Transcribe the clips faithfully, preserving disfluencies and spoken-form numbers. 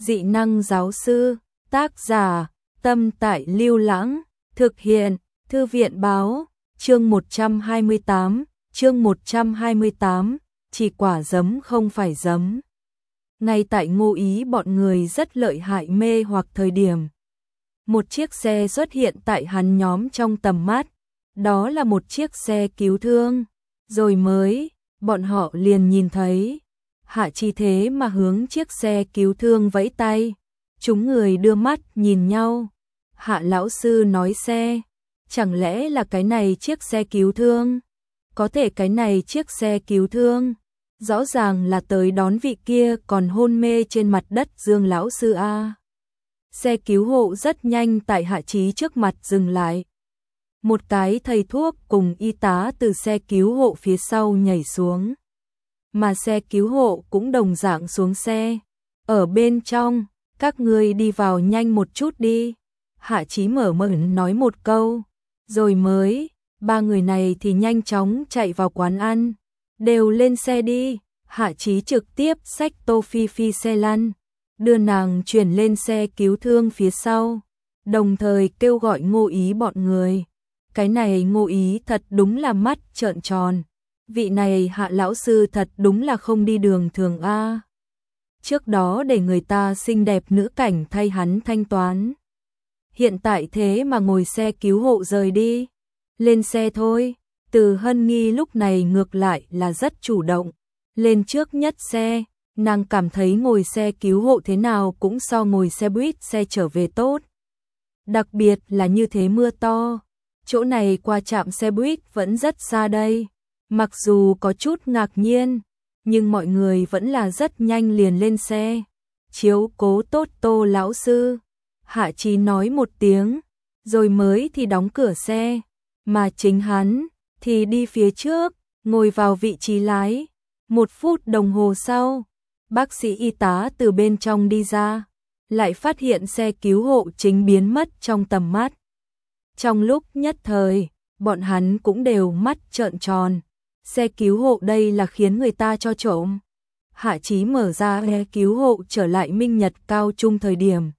Dị năng giáo sư, tác giả, Tâm Tại Lưu Lãng, thực hiện, Thư viện báo, chương một trăm hai mươi tám, chương một trăm hai mươi tám, chỉ quả giấm không phải giấm. Ngay tại Ngô Ý bọn người rất lợi hại mê hoặc thời điểm. Một chiếc xe xuất hiện tại hắn nhóm trong tầm mắt, đó là một chiếc xe cứu thương, rồi mới, bọn họ liền nhìn thấy. Hạ Chí thế mà hướng chiếc xe cứu thương vẫy tay, chúng người đưa mắt nhìn nhau. Hạ lão sư nói xe, chẳng lẽ là cái này chiếc xe cứu thương? Có thể cái này chiếc xe cứu thương, rõ ràng là tới đón vị kia còn hôn mê trên mặt đất Dương lão sư a. Xe cứu hộ rất nhanh tại Hạ Chí trước mặt dừng lại. Một cái thầy thuốc cùng y tá từ xe cứu hộ phía sau nhảy xuống. Mà xe cứu hộ cũng đồng dạng xuống xe. Ở bên trong, các ngươi đi vào nhanh một chút đi. Hạ Chí mở mởn nói một câu. Rồi mới, ba người này thì nhanh chóng chạy vào quán ăn. Đều lên xe đi. Hạ Chí trực tiếp xách Tô Phi Phi xe lăn, đưa nàng chuyển lên xe cứu thương phía sau. Đồng thời kêu gọi Ngô Ý bọn người. Cái này Ngô Ý thật đúng là mắt trợn tròn. Vị này Hạ lão sư thật đúng là không đi đường thường a. Trước đó để người ta xinh đẹp nữ cảnh thay hắn thanh toán. Hiện tại thế mà ngồi xe cứu hộ rời đi. Lên xe thôi. Từ Hân Nghi lúc này ngược lại là rất chủ động. Lên trước nhất xe, nàng cảm thấy ngồi xe cứu hộ thế nào cũng so ngồi xe buýt xe trở về tốt. Đặc biệt là như thế mưa to. Chỗ này qua trạm xe buýt vẫn rất xa đây. Mặc dù có chút ngạc nhiên, nhưng mọi người vẫn là rất nhanh liền lên xe. Chiếu cố tốt Tô lão sư. Hạ Chí nói một tiếng, rồi mới thì đóng cửa xe. Mà chính hắn thì đi phía trước, ngồi vào vị trí lái. Một phút đồng hồ sau, bác sĩ y tá từ bên trong đi ra, lại phát hiện xe cứu hộ chính biến mất trong tầm mắt. Trong lúc nhất thời, bọn hắn cũng đều mắt trợn tròn. Xe cứu hộ đây là khiến người ta cho trộm. Hạ Chí mở ra xe cứu hộ trở lại Minh Nhật cao trung thời điểm.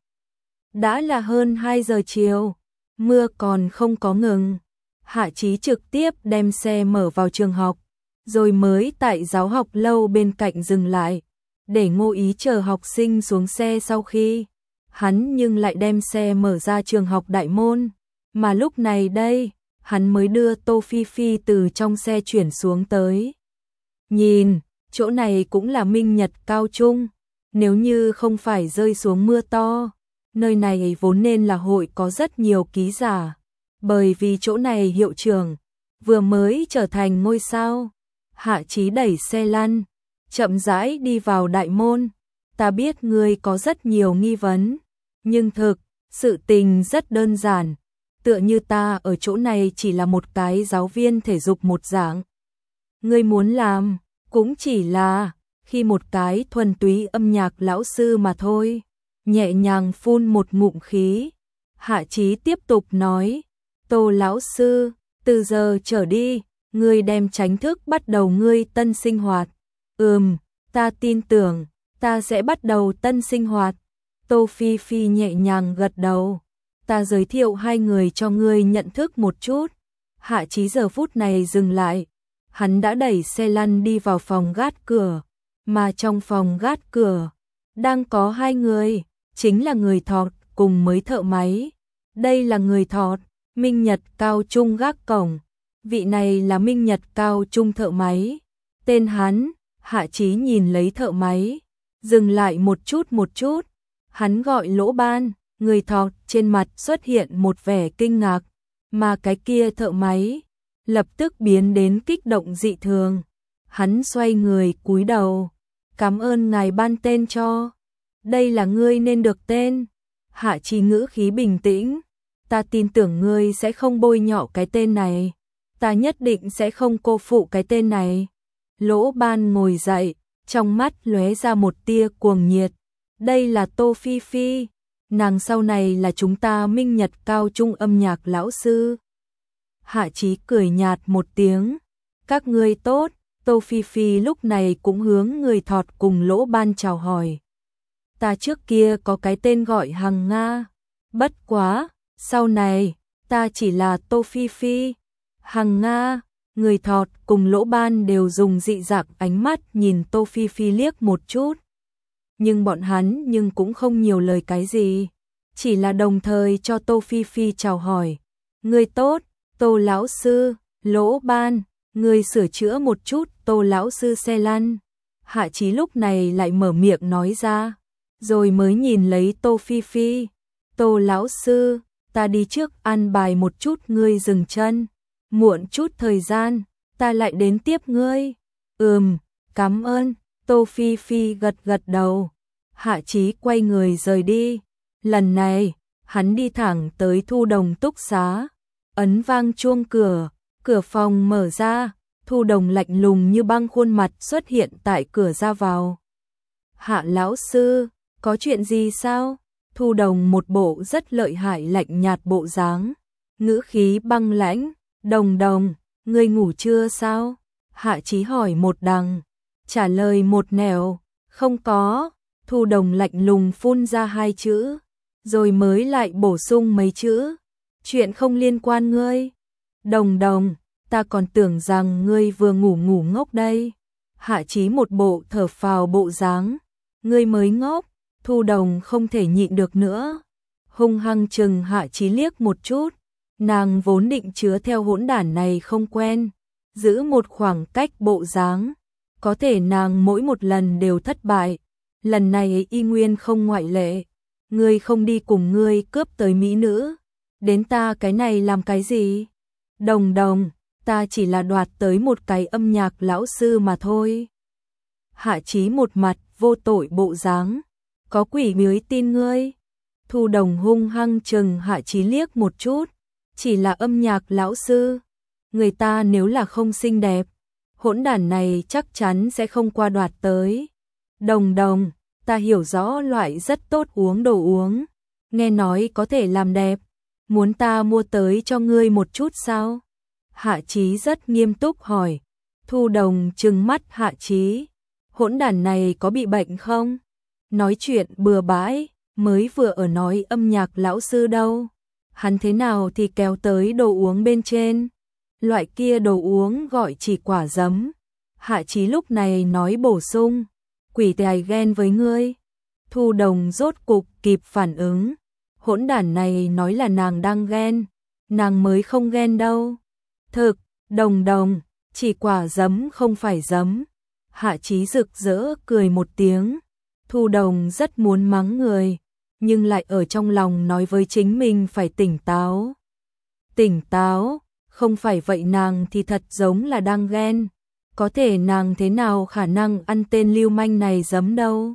Đã là hơn hai giờ chiều, mưa còn không có ngừng. Hạ Chí trực tiếp đem xe mở vào trường học, rồi mới tại giáo học lâu bên cạnh dừng lại, để Ngô Ý chờ học sinh xuống xe sau khi. Hắn nhưng lại đem xe mở ra trường học đại môn, mà lúc này đây, hắn mới đưa Tô Phi Phi từ trong xe chuyển xuống tới. Nhìn, chỗ này cũng là Minh Nhật cao trung, nếu như không phải rơi xuống mưa to, nơi này vốn nên là hội có rất nhiều ký giả, bởi vì chỗ này hiệu trưởng vừa mới trở thành ngôi sao. Hạ Chí đẩy xe lăn, chậm rãi đi vào đại môn. Ta biết ngươi có rất nhiều nghi vấn, nhưng thực, sự tình rất đơn giản. Tựa như ta ở chỗ này chỉ là một cái giáo viên thể dục một dạng. Ngươi muốn làm, cũng chỉ là, khi một cái thuần túy âm nhạc lão sư mà thôi. Nhẹ nhàng phun một ngụm khí. Hạ Chí tiếp tục nói, Tô lão sư, từ giờ trở đi, ngươi đem tránh thức bắt đầu ngươi tân sinh hoạt. Ừm, ta tin tưởng, ta sẽ bắt đầu tân sinh hoạt. Tô Phi Phi nhẹ nhàng gật đầu. Ta giới thiệu hai người cho ngươi nhận thức một chút. Hạ Chí giờ phút này dừng lại. Hắn đã đẩy xe lăn đi vào phòng gác cửa. Mà trong phòng gác cửa, đang có hai người, chính là người thọt cùng mới thợ máy. Đây là người thọt, Minh Nhật cao trung gác cổng. Vị này là Minh Nhật cao trung thợ máy. Tên hắn, Hạ Chí nhìn lấy thợ máy, dừng lại một chút một chút. Hắn gọi Lỗ Ban, người thọt trên mặt xuất hiện một vẻ kinh ngạc, mà cái kia thợ máy lập tức biến đến kích động dị thường. Hắn xoay người cúi đầu, cảm ơn ngài ban tên cho. Đây là ngươi nên được tên. Hạ Chí ngữ khí bình tĩnh, ta tin tưởng ngươi sẽ không bôi nhọ cái tên này. Ta nhất định sẽ không cô phụ cái tên này. Lỗ Ban ngồi dậy, trong mắt lóe ra một tia cuồng nhiệt. Đây là Tô Phi Phi, nàng sau này là chúng ta Minh Nhật cao trung âm nhạc lão sư. Hạ Chí cười nhạt một tiếng, các ngươi tốt. Tô Phi Phi lúc này cũng hướng người thọt cùng Lỗ Ban chào hỏi. ta trước kia có cái tên gọi Hằng Nga. Bất quá, sau này, ta chỉ là Tô Phi Phi. Hằng Nga, người Thọt cùng Lỗ Ban đều dùng dị dạng ánh mắt nhìn Tô Phi Phi liếc một chút. Nhưng bọn hắn nhưng cũng không nhiều lời cái gì. Chỉ là đồng thời cho Tô Phi Phi chào hỏi. Người tốt, Tô lão sư, Lỗ Ban, người sửa chữa một chút Tô lão sư xe lăn. Hạ Chí lúc này lại mở miệng nói ra, rồi mới nhìn lấy Tô Phi Phi. Tô lão sư, ta đi trước ăn bài một chút ngươi dừng chân. Muộn chút thời gian, ta lại đến tiếp ngươi. Ừm, cảm ơn. Tô Phi Phi gật gật đầu. Hạ Chí quay người rời đi. Lần này, hắn đi thẳng tới Thu Đồng túc xá. Ấn vang chuông cửa, cửa phòng mở ra. Thu Đồng lạnh lùng như băng khuôn mặt xuất hiện tại cửa ra vào. Hạ lão sư, có chuyện gì sao? Thu Đồng một bộ rất lợi hại lạnh nhạt bộ dáng, ngữ khí băng lãnh. Đồng Đồng, ngươi ngủ chưa sao? Hạ Chí hỏi một đằng, trả lời một nẻo, không có. Thu Đồng lạnh lùng phun ra hai chữ, rồi mới lại bổ sung mấy chữ, chuyện không liên quan ngươi. Đồng Đồng, ta còn tưởng rằng ngươi vừa ngủ ngủ ngốc đây. Hạ Chí một bộ thở phào bộ dáng, ngươi mới ngốc. Thu Đồng không thể nhịn được nữa, hung hăng chừng Hạ Chí liếc một chút. Nàng vốn định chứa theo hỗn đản này không quen, giữ một khoảng cách bộ dáng, có thể nàng mỗi một lần đều thất bại, lần này y nguyên không ngoại lệ. Ngươi không đi cùng ngươi cướp tới mỹ nữ, đến ta cái này làm cái gì? Đồng Đồng, ta chỉ là đoạt tới một cái âm nhạc lão sư mà thôi. Hạ Chí một mặt vô tội bộ dáng, có quỷ mới tin ngươi. Thu Đồng hung hăng chừng Hạ Chí liếc một chút, chỉ là âm nhạc lão sư, người ta nếu là không xinh đẹp, hỗn đản này chắc chắn sẽ không qua đoạt tới. Đồng Đồng, ta hiểu rõ loại rất tốt uống đồ uống, nghe nói có thể làm đẹp, muốn ta mua tới cho ngươi một chút sao? Hạ Chí rất nghiêm túc hỏi. Thu Đồng trừng mắt Hạ Chí, hỗn đản này có bị bệnh không? Nói chuyện bừa bãi, mới vừa ở nói âm nhạc lão sư đâu. Hắn thế nào thì kéo tới đồ uống bên trên. Loại kia đồ uống gọi chỉ quả giấm. Hạ Chí lúc này nói bổ sung, quỷ tài ghen với ngươi. Thu Đồng rốt cục kịp phản ứng, hỗn đản này nói là nàng đang ghen, nàng mới không ghen đâu. Thực, Đồng Đồng, chỉ quả giấm không phải giấm. Hạ Chí rực rỡ cười một tiếng. Thu Đồng rất muốn mắng người, nhưng lại ở trong lòng nói với chính mình phải tỉnh táo. Tỉnh táo, không phải vậy nàng thì thật giống là đang ghen. Có thể nàng thế nào khả năng ăn tên lưu manh này giấm đâu.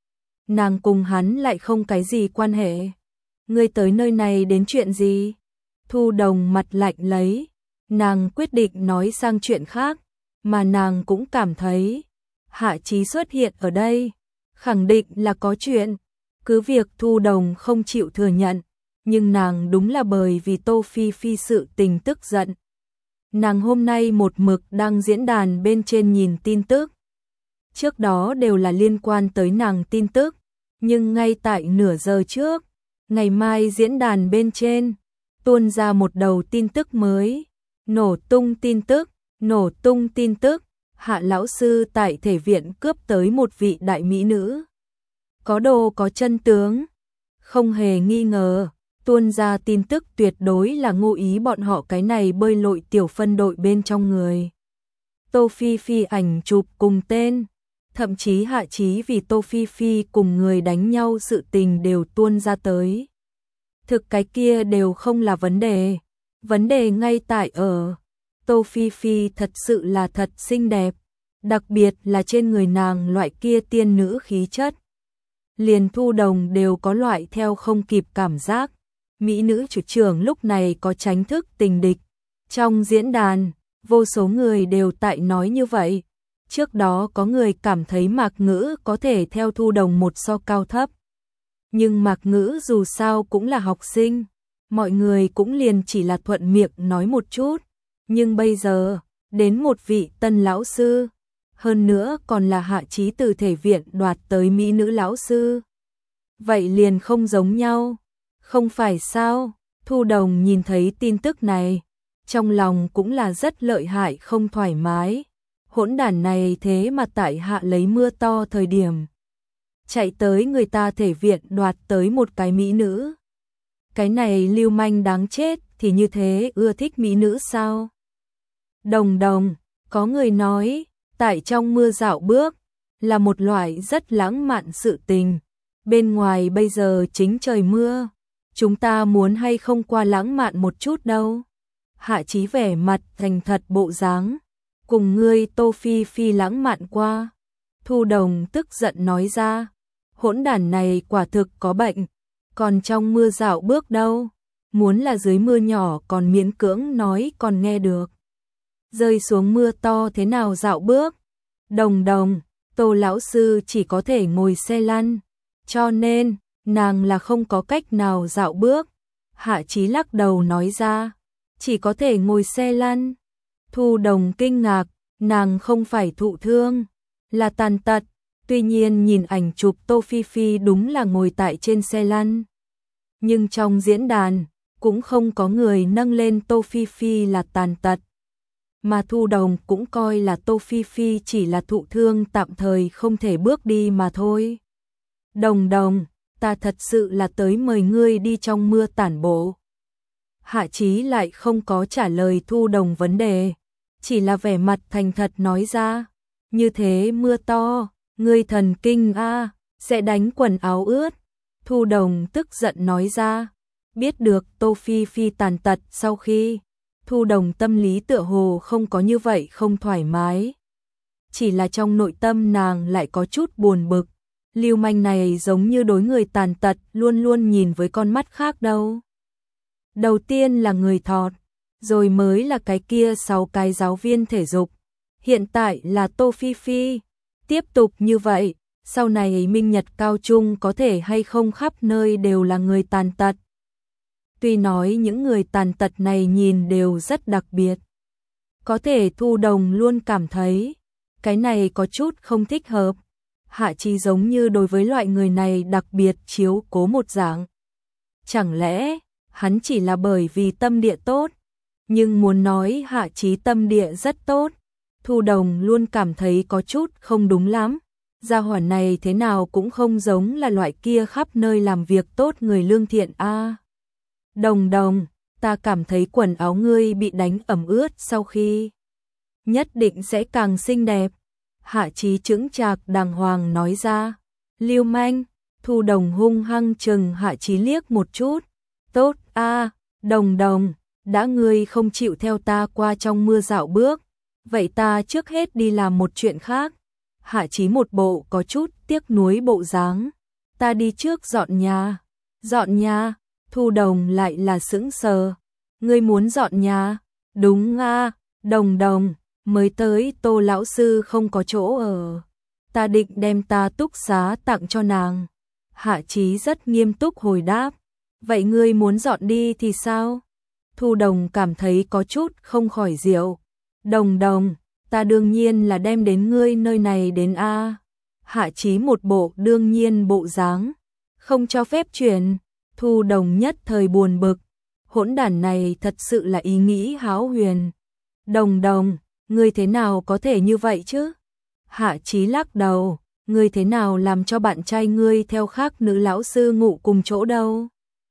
Nàng cùng hắn lại không cái gì quan hệ. Ngươi tới nơi này đến chuyện gì? Thu Đồng mặt lạnh lấy. Nàng quyết định nói sang chuyện khác, mà nàng cũng cảm thấy Hạ Chí xuất hiện ở đây, khẳng định là có chuyện. Cứ việc Thu Đồng không chịu thừa nhận, nhưng nàng đúng là bởi vì Tô Phi Phi sự tình tức giận. Nàng hôm nay một mực đang diễn đàn bên trên nhìn tin tức. Trước đó đều là liên quan tới nàng tin tức, nhưng ngay tại nửa giờ trước, ngày mai diễn đàn bên trên tuôn ra một đầu tin tức mới. Nổ tung tin tức, nổ tung tin tức, Hạ lão sư tại thể viện cướp tới một vị đại mỹ nữ. Có đồ có chân tướng, không hề nghi ngờ, tuôn ra tin tức tuyệt đối là Ngô Ý bọn họ cái này bơi lội tiểu phân đội bên trong người. Tô Phi Phi ảnh chụp cùng tên, thậm chí Hạ Chí vì Tô Phi Phi cùng người đánh nhau sự tình đều tuôn ra tới. Thực cái kia đều không là vấn đề. Vấn đề ngay tại ở, Tô Phi Phi thật sự là thật xinh đẹp, đặc biệt là trên người nàng loại kia tiên nữ khí chất. Liền Thu Đồng đều có loại theo không kịp cảm giác, mỹ nữ chủ trưởng lúc này có tránh thức tình địch. Trong diễn đàn, vô số người đều tại nói như vậy. Trước đó có người cảm thấy Mạc Ngữ có thể theo Thu Đồng một so cao thấp. Nhưng Mạc Ngữ dù sao cũng là học sinh. Mọi người cũng liền chỉ là thuận miệng nói một chút, nhưng bây giờ, đến một vị tân lão sư, hơn nữa còn là Hạ Chí từ thể viện đoạt tới mỹ nữ lão sư. vậy liền không giống nhau, không phải sao? Thu Đồng nhìn thấy tin tức này, trong lòng cũng là rất lợi hại không thoải mái. Hỗn đản này thế mà tại hạ lấy mưa to thời điểm chạy tới người ta thể viện đoạt tới một cái mỹ nữ. Cái này lưu manh đáng chết thì như thế ưa thích mỹ nữ sao? Đồng Đồng, có người nói, tại trong mưa dạo bước là một loại rất lãng mạn sự tình. Bên ngoài bây giờ chính trời mưa, chúng ta muốn hay không qua lãng mạn một chút đâu. Hạ Chí vẻ mặt thành thật bộ dáng, cùng ngươi Tô Phi Phi lãng mạn qua. Thu Đồng tức giận nói ra, hỗn đản này quả thực có bệnh, còn trong mưa dạo bước đâu, muốn là dưới mưa nhỏ còn miễn cưỡng nói còn nghe được. Rơi xuống mưa to thế nào dạo bước? Đồng Đồng, Tô lão sư chỉ có thể ngồi xe lăn, cho nên nàng là không có cách nào dạo bước. Hạ Chí lắc đầu nói ra, chỉ có thể ngồi xe lăn. Thu Đồng kinh ngạc, nàng không phải thụ thương, là tàn tật. Tuy nhiên nhìn ảnh chụp Tô Phi Phi đúng là ngồi tại trên xe lăn, nhưng trong diễn đàn cũng không có người nâng lên Tô Phi Phi là tàn tật, mà Thu Đồng cũng coi là Tô Phi Phi chỉ là thụ thương tạm thời không thể bước đi mà thôi. Đồng Đồng, ta thật sự là tới mời ngươi đi trong mưa tản bộ. Hạ Chí lại không có trả lời Thu Đồng vấn đề, chỉ là vẻ mặt thành thật nói ra, như thế mưa to, ngươi thần kinh a, sẽ đánh quần áo ướt. Thu Đồng tức giận nói ra, biết được Tô Phi Phi tàn tật sau khi, Thu Đồng tâm lý tựa hồ không có như vậy không thoải mái. Chỉ là trong nội tâm nàng lại có chút buồn bực, lưu manh này giống như đối người tàn tật luôn luôn nhìn với con mắt khác đâu. Đầu tiên là người thọt, rồi mới là cái kia sáu cái giáo viên thể dục, hiện tại là Tô Phi Phi. Tiếp tục như vậy, sau này Minh Nhật cao trung có thể hay không khắp nơi đều là người tàn tật. Tuy nói những người tàn tật này nhìn đều rất đặc biệt, có thể Thu Đồng luôn cảm thấy cái này có chút không thích hợp. Hạ Chí giống như đối với loại người này đặc biệt chiếu cố một dạng. Chẳng lẽ hắn chỉ là bởi vì tâm địa tốt? Nhưng muốn nói Hạ Chí tâm địa rất tốt, Thu Đồng luôn cảm thấy có chút không đúng lắm. Gia hỏa này thế nào cũng không giống là loại kia khắp nơi làm việc tốt người lương thiện a. À, Đồng Đồng, ta cảm thấy quần áo ngươi bị đánh ẩm ướt sau khi, nhất định sẽ càng xinh đẹp. Hạ Chí chững chạc đàng hoàng nói ra. Lưu manh, Thu Đồng hung hăng chừng Hạ Chí liếc một chút. Tốt a, à, Đồng Đồng, đã ngươi không chịu theo ta qua trong mưa dạo bước, vậy ta trước hết đi làm một chuyện khác. Hạ Chí một bộ có chút tiếc nuối bộ dáng. Ta đi trước dọn nhà. Dọn nhà? Thu Đồng lại là sững sờ. Ngươi muốn dọn nhà? Đúng a, à, Đồng Đồng, mới tới Tô lão sư không có chỗ ở, ta định đem ta túc xá tặng cho nàng. Hạ Chí rất nghiêm túc hồi đáp. Vậy ngươi muốn dọn đi thì sao? Thu Đồng cảm thấy có chút không khỏi diệu. Đồng Đồng, ta đương nhiên là đem đến ngươi nơi này đến a. Hạ Chí một bộ đương nhiên bộ dáng, không cho phép chuyển. Thu Đồng nhất thời buồn bực, hỗn đản này thật sự là ý nghĩ hão huyền. Đồng Đồng, ngươi thế nào có thể như vậy chứ? Hạ Chí lắc đầu, ngươi thế nào làm cho bạn trai ngươi theo khác nữ lão sư ngủ cùng chỗ đâu?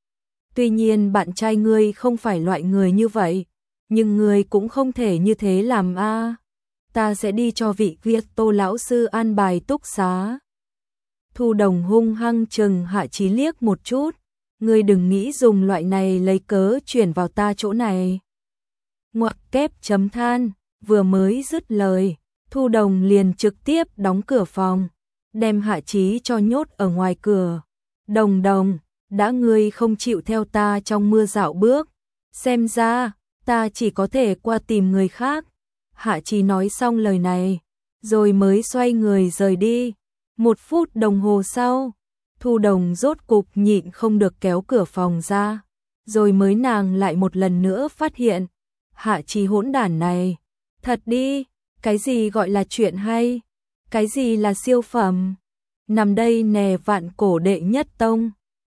Tuy nhiên bạn trai ngươi không phải loại người như vậy, nhưng ngươi cũng không thể như thế làm a. À. Ta sẽ đi cho vị Việt Tô lão sư an bài túc xá. Thu Đồng hung hăng chừng Hạ Chí liếc một chút, ngươi đừng nghĩ dùng loại này lấy cớ chuyển vào ta chỗ này. Ngoặc kép chấm than, vừa mới dứt lời, Thu Đồng liền trực tiếp đóng cửa phòng, đem Hạ Chí cho nhốt ở ngoài cửa. Đồng Đồng, đã ngươi không chịu theo ta trong mưa dạo bước, xem ra ta chỉ có thể qua tìm người khác. Hạ Chí nói xong lời này, rồi mới xoay người rời đi. Một phút đồng hồ sau, Thu Đồng rốt cục nhịn không được kéo cửa phòng ra, rồi mới nàng lại một lần nữa phát hiện, Hạ Chí hỗn đản này, thật đi, cái gì gọi là chuyện hay, cái gì là siêu phẩm. nằm đây nè vạn cổ đệ nhất tông.